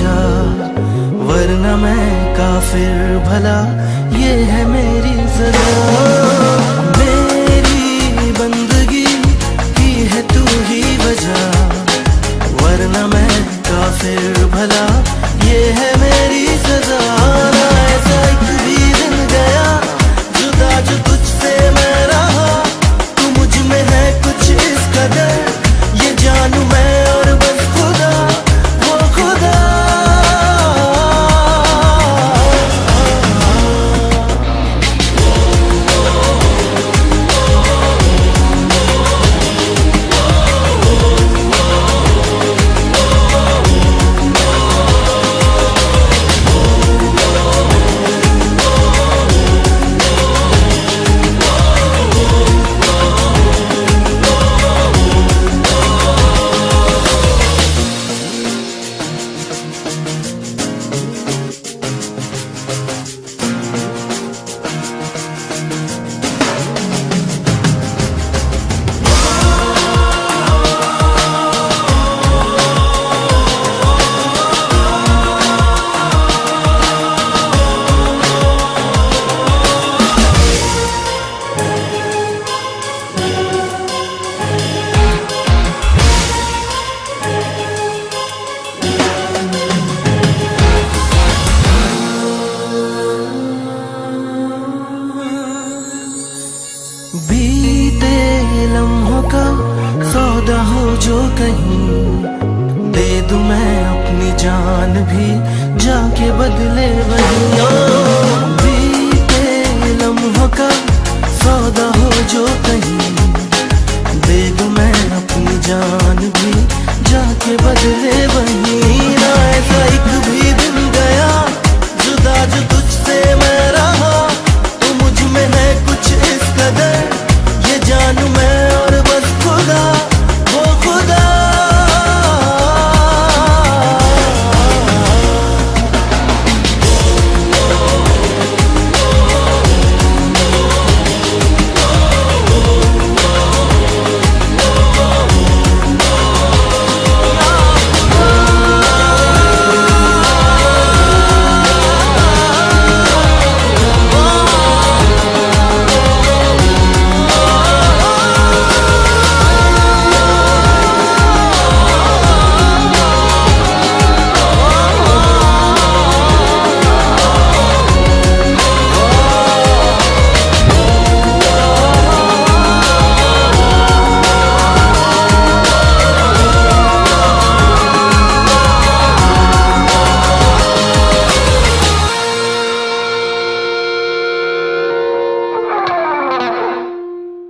बजा, वरना मैं काफिर भला, ये है मेरी सजा। मेरी बंदगी की है तू ही वजह, वरना मैं काफिर भला, ये है मेरी सजा। ना ऐसा एक भी दिन गया जुदा जो तुझसे मैं रहा, तू मुझ में है कुछ इस कदर, ये जानू मैं और बस खुदा, वो खुदा। बीते लम्हों का सौदा हो जो कहीं, दे दूं मैं अपनी जान भी, जाके बदले वहीं। बीते लम्हों का सौदा हो जो कहीं, दे दूं मैं अपनी जान भी, जाके बदले